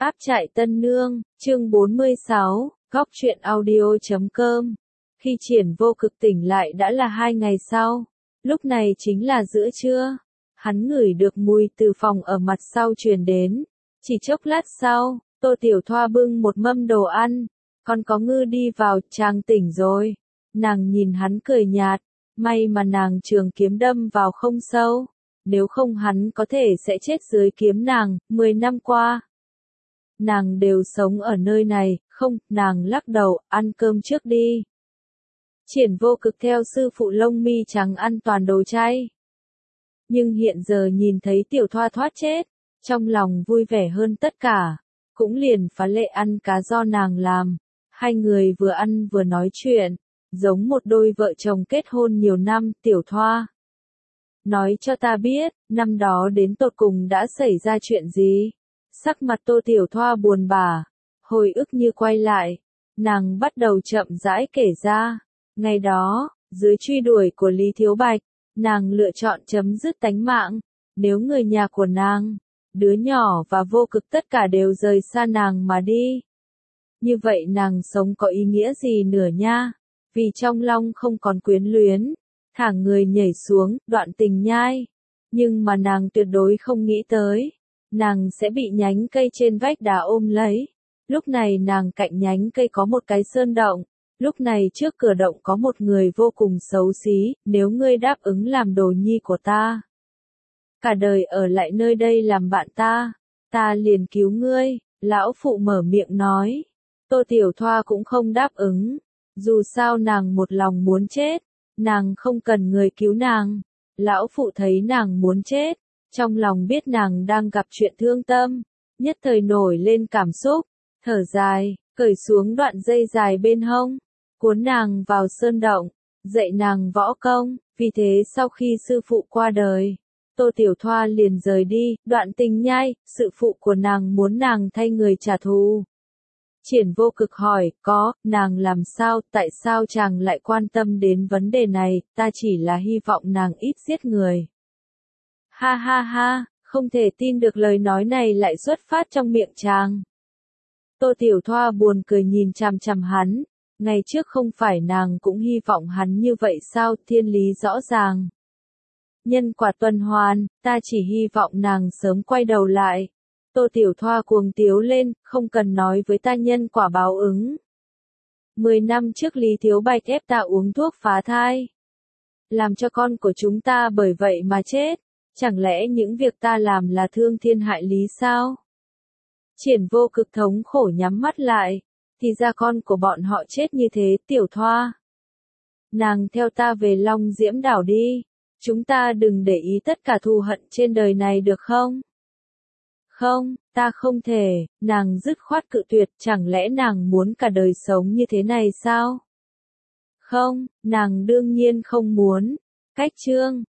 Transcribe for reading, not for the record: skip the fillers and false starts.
Áp trại Tân Nương, chương 46, góc truyện audio.com. Khi Triển Vô Cực tỉnh lại đã là 2 ngày sau. Lúc này chính là giữa trưa. Hắn ngửi được mùi từ phòng ở mặt sau truyền đến. Chỉ chốc lát sau, Tô Tiểu Thoa bưng một mâm đồ ăn. Con có ngư đi vào, chàng tỉnh rồi. Nàng nhìn hắn cười nhạt. May mà nàng trường kiếm đâm vào không sâu. Nếu không hắn có thể sẽ chết dưới kiếm nàng. 10 năm qua nàng đều sống ở nơi này. Không, nàng lắc đầu, ăn cơm trước đi. Triển Vô Cực theo sư phụ lông mi trắng ăn toàn đồ chay. Nhưng hiện giờ nhìn thấy Tiểu Thoa thoát chết, trong lòng vui vẻ hơn tất cả. Cũng liền phá lệ ăn cá do nàng làm. Hai người vừa ăn vừa nói chuyện, giống một đôi vợ chồng kết hôn nhiều năm. Tiểu Thoa, nói cho ta biết, năm đó đến tột cùng đã xảy ra chuyện gì? Sắc mặt Tô Tiểu Thoa buồn bã, hồi ức như quay lại. Nàng bắt đầu chậm rãi kể ra. Ngày đó, dưới truy đuổi của Lý Thiếu Bạch, nàng lựa chọn chấm dứt tánh mạng. Nếu người nhà của nàng, đứa nhỏ và Vô Cực tất cả đều rời xa nàng mà đi, như vậy nàng sống có ý nghĩa gì nữa nha? Vì trong lòng không còn quyến luyến, thả người nhảy xuống, đoạn tình nhai. Nhưng mà nàng tuyệt đối không nghĩ tới, nàng sẽ bị nhánh cây trên vách đá ôm lấy. Lúc này nàng cạnh nhánh cây có một cái sơn động. Lúc này trước cửa động có một người vô cùng xấu xí. Nếu ngươi đáp ứng làm đồ nhi của ta, cả đời ở lại nơi đây làm bạn ta, ta liền cứu ngươi. Lão phụ mở miệng nói. Tô Tiểu Thoa cũng không đáp ứng. Dù sao nàng một lòng muốn chết, nàng không cần người cứu nàng. Lão phụ thấy nàng muốn chết, trong lòng biết nàng đang gặp chuyện thương tâm, nhất thời nổi lên cảm xúc, thở dài, cởi xuống đoạn dây dài bên hông, cuốn nàng vào sơn động, dạy nàng võ công. Vì thế sau khi sư phụ qua đời, Tô Tiểu Thoa liền rời đi. Đoạn tình nhai, sư phụ của nàng muốn nàng thay người trả thù. Triển Vô Cực hỏi, nàng làm sao, tại sao chàng lại quan tâm đến vấn đề này? Ta chỉ là hy vọng nàng ít giết người. Ha ha ha, không thể tin được lời nói này lại xuất phát trong miệng chàng. Tô Tiểu Thoa buồn cười nhìn chằm chằm hắn. Ngày trước không phải nàng cũng hy vọng hắn như vậy sao? Thiên lý rõ ràng, nhân quả tuần hoàn, ta chỉ hy vọng nàng sớm quay đầu lại. Tô Tiểu Thoa cuồng tiếu lên, không cần nói với ta nhân quả báo ứng. 10 năm trước Lý Thiếu Bạch ép ta uống thuốc phá thai, làm cho con của chúng ta bởi vậy mà chết. Chẳng lẽ những việc ta làm là thương thiên hại lý sao? Triển Vô Cực thống khổ nhắm mắt lại. Thì ra con của bọn họ chết như thế. Tiểu Thoa, nàng theo ta về Long Diễm đảo đi. Chúng ta đừng để ý tất cả thù hận trên đời này được không? Không, ta không thể. Nàng dứt khoát cự tuyệt. Chẳng lẽ nàng muốn cả đời sống như thế này sao? Không, nàng đương nhiên không muốn. Cách chương